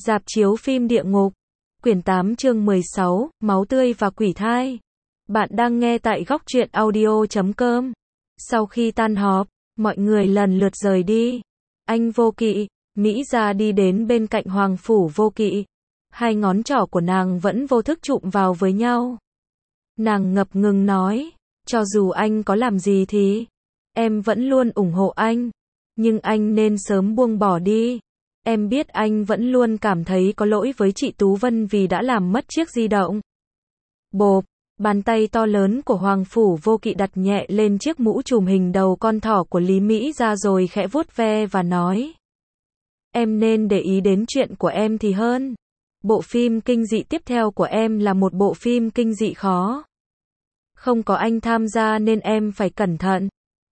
Rạp chiếu phim địa ngục. Quyển 8 chương 16, máu tươi và quỷ thai. Bạn đang nghe tại góc truyện audio.com. Sau khi tan họp, mọi người lần lượt rời đi. Anh Vô Kỵ, Mỹ Gia đi đến bên cạnh Hoàng Phủ Vô Kỵ. Hai ngón trỏ của nàng vẫn vô thức chụm vào với nhau. Nàng ngập ngừng nói, cho dù anh có làm gì thì, em vẫn luôn ủng hộ anh. Nhưng anh nên sớm buông bỏ đi. Em biết anh vẫn luôn cảm thấy có lỗi với chị Tú Vân vì đã làm mất chiếc di động. Bộp, bàn tay to lớn của Hoàng Phủ Vô Kỵ đặt nhẹ lên chiếc mũ trùm hình đầu con thỏ của Lý Mỹ Gia rồi khẽ vuốt ve và nói. Em nên để ý đến chuyện của em thì hơn. Bộ phim kinh dị tiếp theo của em là một bộ phim kinh dị khó. Không có anh tham gia nên em phải cẩn thận.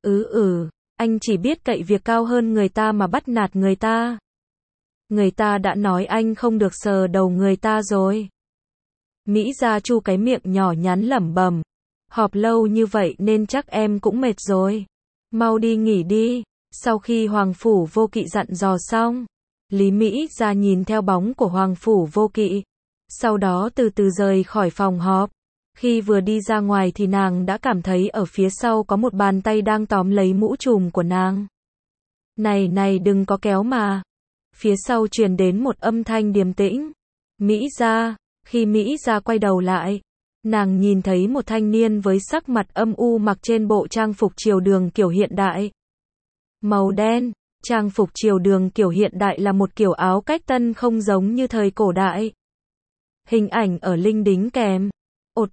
Anh chỉ biết cậy việc cao hơn người ta mà bắt nạt người ta. Người ta đã nói anh không được sờ đầu người ta rồi. Mỹ Gia chu cái miệng nhỏ nhắn lẩm bẩm. Họp lâu như vậy nên chắc em cũng mệt rồi. Mau đi nghỉ đi. Sau khi Hoàng Phủ Vô Kỵ dặn dò xong, Lý Mỹ Gia nhìn theo bóng của Hoàng Phủ Vô Kỵ. Sau đó từ từ rời khỏi phòng họp. Khi vừa đi ra ngoài thì nàng đã cảm thấy ở phía sau có một bàn tay đang tóm lấy mũ trùm của nàng. Này đừng có kéo mà. Phía sau truyền đến một âm thanh điềm tĩnh. Mỹ Gia. Khi Mỹ Gia quay đầu lại, nàng nhìn thấy một thanh niên với sắc mặt âm u mặc trên bộ trang phục triều đường kiểu hiện đại. Màu đen, trang phục triều đường kiểu hiện đại là một kiểu áo cách tân không giống như thời cổ đại. Hình ảnh ở link đính kèm. ột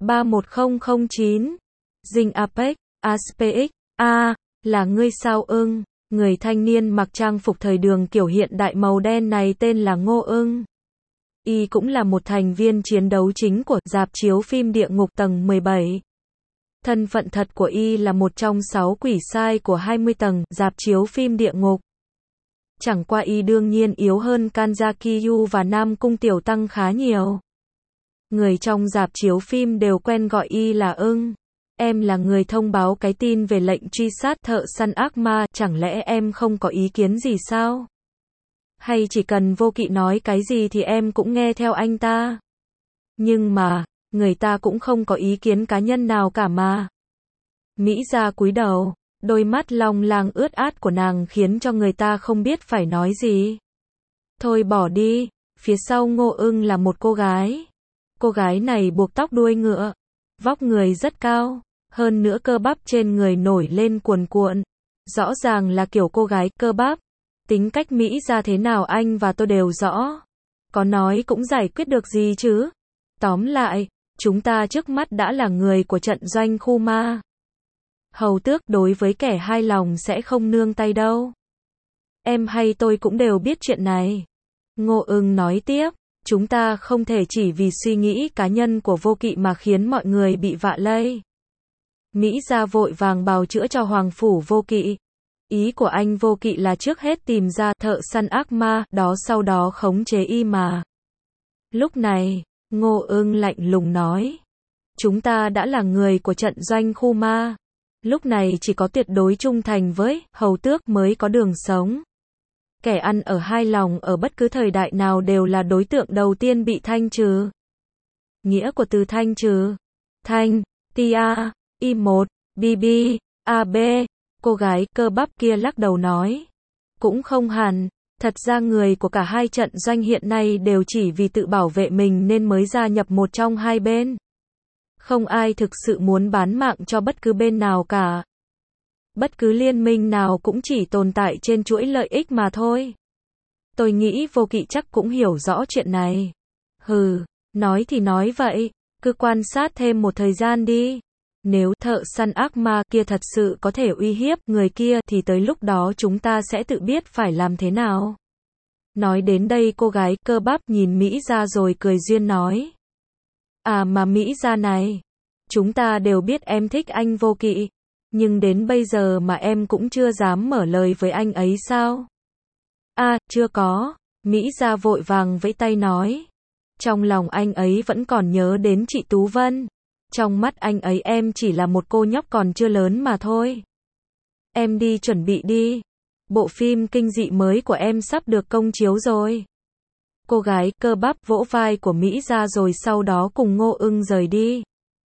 31009. Dinh Apex, ASPX, là ngươi sao ưng. Người thanh niên mặc trang phục thời đường kiểu hiện đại màu đen này tên là Ngô Ưng. Y cũng là một thành viên chiến đấu chính của rạp chiếu phim địa ngục tầng 17. Thân phận thật của Y là một trong 6 quỷ sai của 20 tầng rạp chiếu phim địa ngục. Chẳng qua Y đương nhiên yếu hơn Kanzakiyu và Nam Cung Tiểu Tăng khá nhiều. Người trong rạp chiếu phim đều quen gọi Y là Ưng. Em là người thông báo cái tin về lệnh truy sát thợ săn ác ma, chẳng lẽ em không có ý kiến gì sao? Hay chỉ cần Vô Kỵ nói cái gì thì em cũng nghe theo anh ta? Nhưng mà, người ta cũng không có ý kiến cá nhân nào cả mà. Mỹ Gia cúi đầu, đôi mắt long làng ướt át của nàng khiến cho người ta không biết phải nói gì. Thôi bỏ đi, phía sau Ngô Ưng là một cô gái. Cô gái này buộc tóc đuôi ngựa, vóc người rất cao, hơn nữa cơ bắp trên người nổi lên cuồn cuộn. Rõ ràng là kiểu cô gái cơ bắp. Tính cách Mỹ Gia thế nào anh và tôi đều rõ. Có nói cũng giải quyết được gì chứ. Tóm lại, chúng ta trước mắt đã là người của trận doanh khu ma. Hầu tước đối với kẻ hai lòng sẽ không nương tay đâu. Em hay tôi cũng đều biết chuyện này. Ngô Ưng nói tiếp, chúng ta không thể chỉ vì suy nghĩ cá nhân của Vô Kỵ mà khiến mọi người bị vạ lây. Mỹ Gia vội vàng bào chữa cho Hoàng Phủ Vô Kỵ. Ý của anh Vô Kỵ là trước hết tìm ra thợ săn ác ma, đó sau đó khống chế Y mà. Lúc này, Ngô Ưng lạnh lùng nói. Chúng ta đã là người của trận doanh khu ma. Lúc này chỉ có tuyệt đối trung thành với hầu tước mới có đường sống. Kẻ ăn ở hai lòng ở bất cứ thời đại nào đều là đối tượng đầu tiên bị thanh trừ. Nghĩa của từ thanh trừ. Thanh, tia, I1, BB, AB. Cô gái cơ bắp kia lắc đầu nói. Cũng không hẳn, thật ra người của cả hai trận doanh hiện nay đều chỉ vì tự bảo vệ mình nên mới gia nhập một trong hai bên. Không ai thực sự muốn bán mạng cho bất cứ bên nào cả. Bất cứ liên minh nào cũng chỉ tồn tại trên chuỗi lợi ích mà thôi. Tôi nghĩ Vô Kỵ chắc cũng hiểu rõ chuyện này. Nói thì nói vậy, cứ quan sát thêm một thời gian đi. Nếu thợ săn ác ma kia thật sự có thể uy hiếp người kia thì tới lúc đó chúng ta sẽ tự biết phải làm thế nào. Nói đến đây cô gái cơ bắp nhìn Mỹ Gia rồi cười duyên nói. Mà Mỹ Gia này, chúng ta đều biết em thích anh Vô Kỵ, nhưng đến bây giờ mà em cũng chưa dám mở lời với anh ấy sao? Chưa có, Mỹ Gia vội vàng vẫy tay nói. Trong lòng anh ấy vẫn còn nhớ đến chị Tú Vân. Trong mắt anh ấy em chỉ là một cô nhóc còn chưa lớn mà thôi. Em đi chuẩn bị đi. Bộ phim kinh dị mới của em sắp được công chiếu rồi. Cô gái cơ bắp vỗ vai của Mỹ Gia rồi sau đó cùng Ngô Ưng rời đi.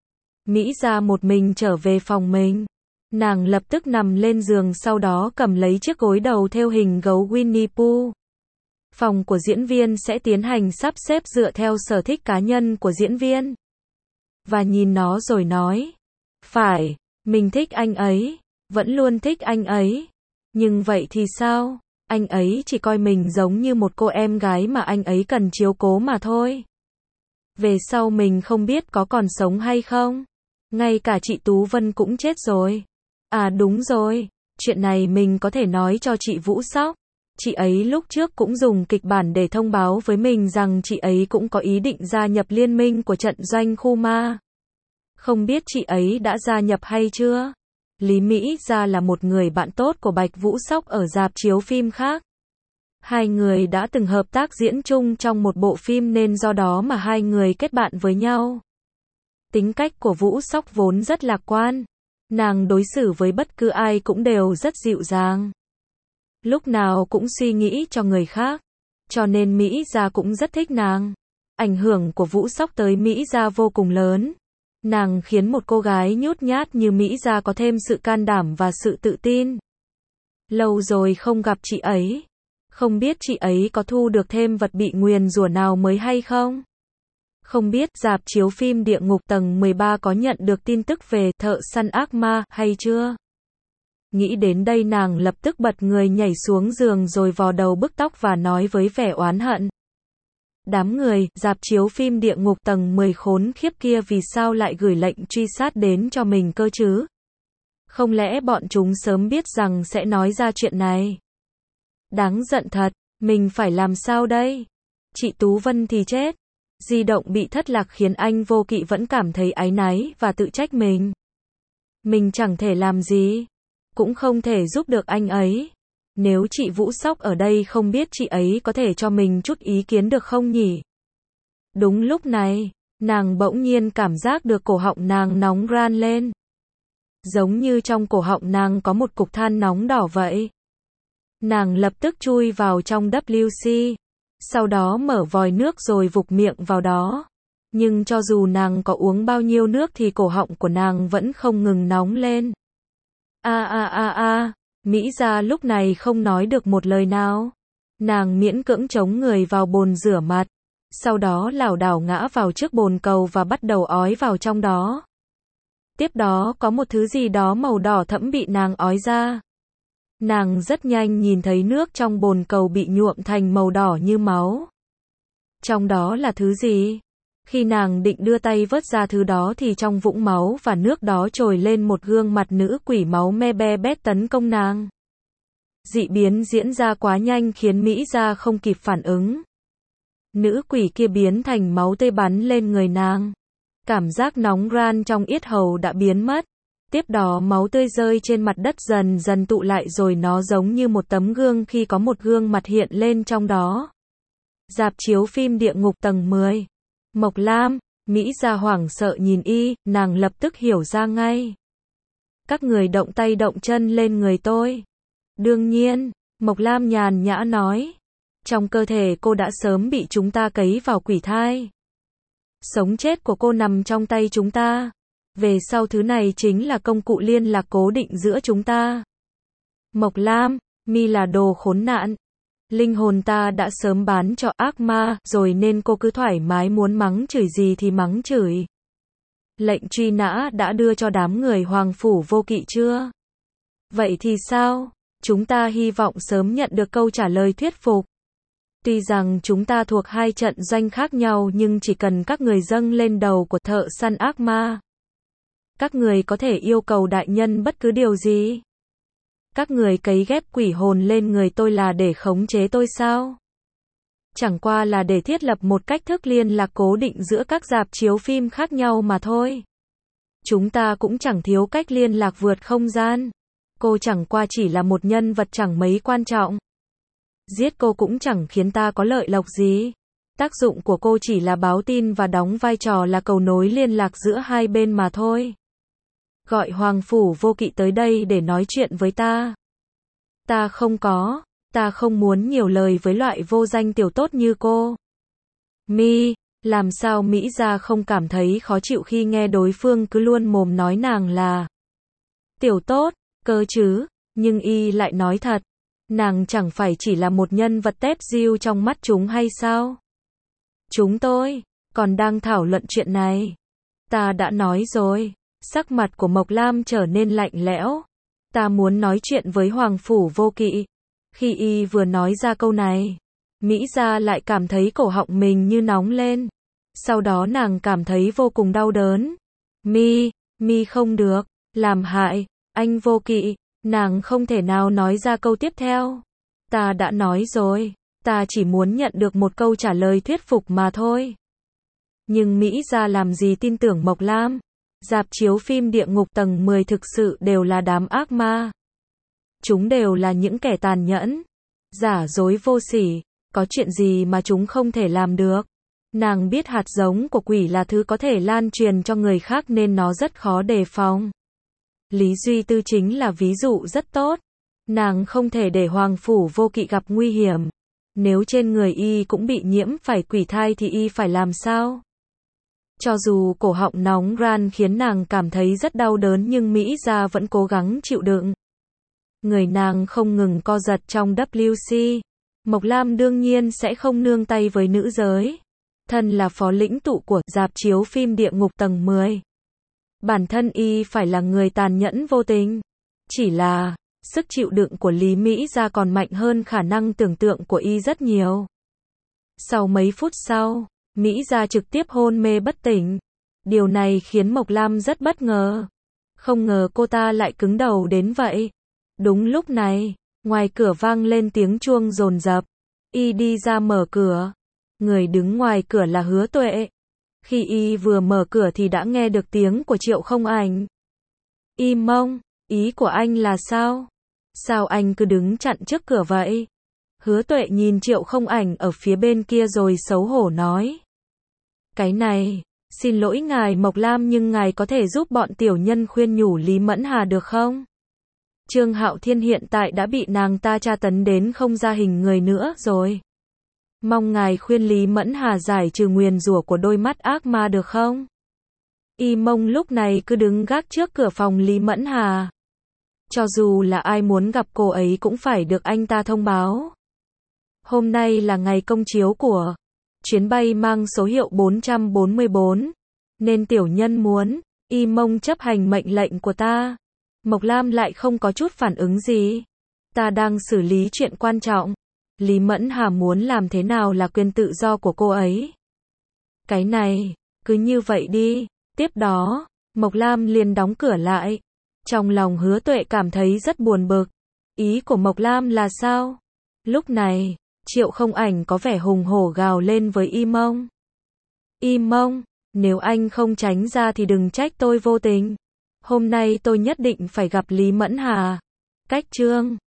Mỹ Gia một mình trở về phòng mình. Nàng lập tức nằm lên giường sau đó cầm lấy chiếc gối đầu thêu hình gấu Winnie Pooh. Phòng của diễn viên sẽ tiến hành sắp xếp dựa theo sở thích cá nhân của diễn viên. Và nhìn nó rồi nói. Phải, mình thích anh ấy, vẫn luôn thích anh ấy. Nhưng vậy thì sao? Anh ấy chỉ coi mình giống như một cô em gái mà anh ấy cần chiếu cố mà thôi. Về sau mình không biết có còn sống hay không. Ngay cả chị Tú Vân cũng chết rồi. À đúng rồi, chuyện này mình có thể nói cho chị Vũ Sóc. Chị ấy lúc trước cũng dùng kịch bản để thông báo với mình rằng chị ấy cũng có ý định gia nhập liên minh của trận doanh khu ma. Không biết chị ấy đã gia nhập hay chưa? Lý Mỹ Gia là một người bạn tốt của Bạch Vũ Sóc ở rạp chiếu phim khác. Hai người đã từng hợp tác diễn chung trong một bộ phim nên do đó mà hai người kết bạn với nhau. Tính cách của Vũ Sóc vốn rất lạc quan. Nàng đối xử với bất cứ ai cũng đều rất dịu dàng. Lúc nào cũng suy nghĩ cho người khác. Cho nên Mỹ Gia cũng rất thích nàng. Ảnh hưởng của Vũ Sóc tới Mỹ Gia vô cùng lớn. Nàng khiến một cô gái nhút nhát như Mỹ Gia có thêm sự can đảm và sự tự tin. Lâu rồi không gặp chị ấy. Không biết chị ấy có thu được thêm vật bị nguyền rủa nào mới hay không? Không biết rạp chiếu phim Địa Ngục tầng 13 có nhận được tin tức về thợ săn ác ma hay chưa? Nghĩ đến đây nàng lập tức bật người nhảy xuống giường rồi vò đầu bứt tóc và nói với vẻ oán hận. Đám người, rạp chiếu phim Địa Ngục tầng 10 khốn khiếp kia vì sao lại gửi lệnh truy sát đến cho mình cơ chứ? Không lẽ bọn chúng sớm biết rằng sẽ nói ra chuyện này? Đáng giận thật, mình phải làm sao đây? Chị Tú Vân thì chết. Di động bị thất lạc khiến anh Vô Kỵ vẫn cảm thấy áy náy và tự trách mình. Mình chẳng thể làm gì, cũng không thể giúp được anh ấy. Nếu chị Vũ Sóc ở đây không biết chị ấy có thể cho mình chút ý kiến được không nhỉ? Đúng lúc này, nàng bỗng nhiên cảm giác được cổ họng nàng nóng ran lên. Giống như trong cổ họng nàng có một cục than nóng đỏ vậy. Nàng lập tức chui vào trong WC. Sau đó mở vòi nước rồi vục miệng vào đó. Nhưng cho dù nàng có uống bao nhiêu nước thì cổ họng của nàng vẫn không ngừng nóng lên. Mỹ Gia lúc này không nói được một lời nào. Nàng miễn cưỡng chống người vào bồn rửa mặt. Sau đó lảo đảo ngã vào trước bồn cầu và bắt đầu ói vào trong đó. Tiếp đó có một thứ gì đó màu đỏ thẫm bị nàng ói ra. Nàng rất nhanh nhìn thấy nước trong bồn cầu bị nhuộm thành màu đỏ như máu. Trong đó là thứ gì? Khi nàng định đưa tay vớt ra thứ đó thì trong vũng máu và nước đó trồi lên một gương mặt nữ quỷ máu me be bét tấn công nàng. Dị biến diễn ra quá nhanh khiến Mỹ Gia không kịp phản ứng. Nữ quỷ kia biến thành máu tươi bắn lên người nàng. Cảm giác nóng ran trong yết hầu đã biến mất. Tiếp đó máu tươi rơi trên mặt đất dần dần tụ lại rồi nó giống như một tấm gương khi có một gương mặt hiện lên trong đó. Rạp chiếu phim Địa Ngục tầng 10. Mộc Lam, Mỹ Gia hoảng sợ nhìn y, nàng lập tức hiểu ra ngay. Các người động tay động chân lên người tôi. Đương nhiên, Mộc Lam nhàn nhã nói. Trong cơ thể cô đã sớm bị chúng ta cấy vào quỷ thai. Sống chết của cô nằm trong tay chúng ta. Về sau thứ này chính là công cụ liên lạc cố định giữa chúng ta. Mộc Lam, mi là đồ khốn nạn. Linh hồn ta đã sớm bán cho ác ma rồi nên cô cứ thoải mái muốn mắng chửi gì thì mắng chửi. Lệnh truy nã đã đưa cho đám người Hoàng Phủ Vô Kỵ chưa? Vậy thì sao? Chúng ta hy vọng sớm nhận được câu trả lời thuyết phục. Tuy rằng chúng ta thuộc hai trận doanh khác nhau nhưng chỉ cần các người dâng lên đầu của thợ săn ác ma. Các người có thể yêu cầu đại nhân bất cứ điều gì. Các người cấy ghép quỷ hồn lên người tôi là để khống chế tôi sao? Chẳng qua là để thiết lập một cách thức liên lạc cố định giữa các rạp chiếu phim khác nhau mà thôi. Chúng ta cũng chẳng thiếu cách liên lạc vượt không gian. Cô chẳng qua chỉ là một nhân vật chẳng mấy quan trọng. Giết cô cũng chẳng khiến ta có lợi lộc gì. Tác dụng của cô chỉ là báo tin và đóng vai trò là cầu nối liên lạc giữa hai bên mà thôi. Gọi Hoàng Phủ Vô Kỵ tới đây để nói chuyện với ta. Ta không muốn nhiều lời với loại vô danh tiểu tốt như cô. Mi, làm sao Mỹ Gia không cảm thấy khó chịu khi nghe đối phương cứ luôn mồm nói nàng là tiểu tốt, cơ chứ, nhưng y lại nói thật. Nàng chẳng phải chỉ là một nhân vật tép diêu trong mắt chúng hay sao? Chúng tôi còn đang thảo luận chuyện này. Ta đã nói rồi. Sắc mặt của Mộc Lam trở nên lạnh lẽo. Ta muốn nói chuyện với Hoàng Phủ Vô Kỵ. Khi y vừa nói ra câu này, Mỹ Gia lại cảm thấy cổ họng mình như nóng lên. Sau đó nàng cảm thấy vô cùng đau đớn. Mi không được, làm hại anh Vô Kỵ. Nàng không thể nào nói ra câu tiếp theo. Ta đã nói rồi, ta chỉ muốn nhận được một câu trả lời thuyết phục mà thôi. Nhưng Mỹ Gia làm gì tin tưởng Mộc Lam? Rạp chiếu phim địa ngục tầng 10 thực sự đều là đám ác ma. Chúng đều là những kẻ tàn nhẫn, giả dối vô sỉ, có chuyện gì mà chúng không thể làm được. Nàng biết hạt giống của quỷ là thứ có thể lan truyền cho người khác nên nó rất khó đề phòng. Lý Duy Tư chính là ví dụ rất tốt. Nàng không thể để Hoàng Phủ Vô Kỵ gặp nguy hiểm. Nếu trên người y cũng bị nhiễm phải quỷ thai thì y phải làm sao? Cho dù cổ họng nóng ran khiến nàng cảm thấy rất đau đớn nhưng Mỹ Gia vẫn cố gắng chịu đựng. Người nàng không ngừng co giật trong WC. Mộc Lam đương nhiên sẽ không nương tay với nữ giới. Thân là phó lĩnh tụ của rạp chiếu phim địa ngục tầng 10. Bản thân y phải là người tàn nhẫn vô tình. Chỉ là, sức chịu đựng của Lý Mỹ Gia còn mạnh hơn khả năng tưởng tượng của y rất nhiều. Sau mấy phút sau, Mỹ Gia trực tiếp hôn mê bất tỉnh. Điều này khiến Mộc Lam rất bất ngờ. Không ngờ cô ta lại cứng đầu đến vậy. Đúng lúc này, ngoài cửa vang lên tiếng chuông dồn dập. Y đi ra mở cửa. Người đứng ngoài cửa là Hứa Tuệ. Khi y vừa mở cửa thì đã nghe được tiếng của Triệu Không Ảnh. Im mông, ý của anh là sao? Sao anh cứ đứng chặn trước cửa vậy? Hứa Tuệ nhìn Triệu Không Ảnh ở phía bên kia rồi xấu hổ nói. Cái này, xin lỗi ngài Mộc Lam nhưng ngài có thể giúp bọn tiểu nhân khuyên nhủ Lý Mẫn Hà được không? Trương Hạo Thiên hiện tại đã bị nàng ta tra tấn đến không ra hình người nữa rồi. Mong ngài khuyên Lý Mẫn Hà giải trừ nguyền rủa của đôi mắt ác ma được không? Y Mông lúc này cứ đứng gác trước cửa phòng Lý Mẫn Hà. Cho dù là ai muốn gặp cô ấy cũng phải được anh ta thông báo. Hôm nay là ngày công chiếu của chuyến bay mang số hiệu 444, nên tiểu nhân muốn Y Mông chấp hành mệnh lệnh của ta. Mộc Lam lại không có chút phản ứng gì. Ta đang xử lý chuyện quan trọng. Lý Mẫn Hà muốn làm thế nào là quyền tự do của cô ấy. Cái này, cứ như vậy đi. Tiếp đó, Mộc Lam liền đóng cửa lại. Trong lòng Hứa Tuệ cảm thấy rất buồn bực. Ý của Mộc Lam là sao? Lúc này, Triệu Không Ảnh có vẻ hùng hổ gào lên với Y Mông. Y Mông, nếu anh không tránh ra thì đừng trách tôi vô tình. Hôm nay tôi nhất định phải gặp Lý Mẫn Hà. Cách chương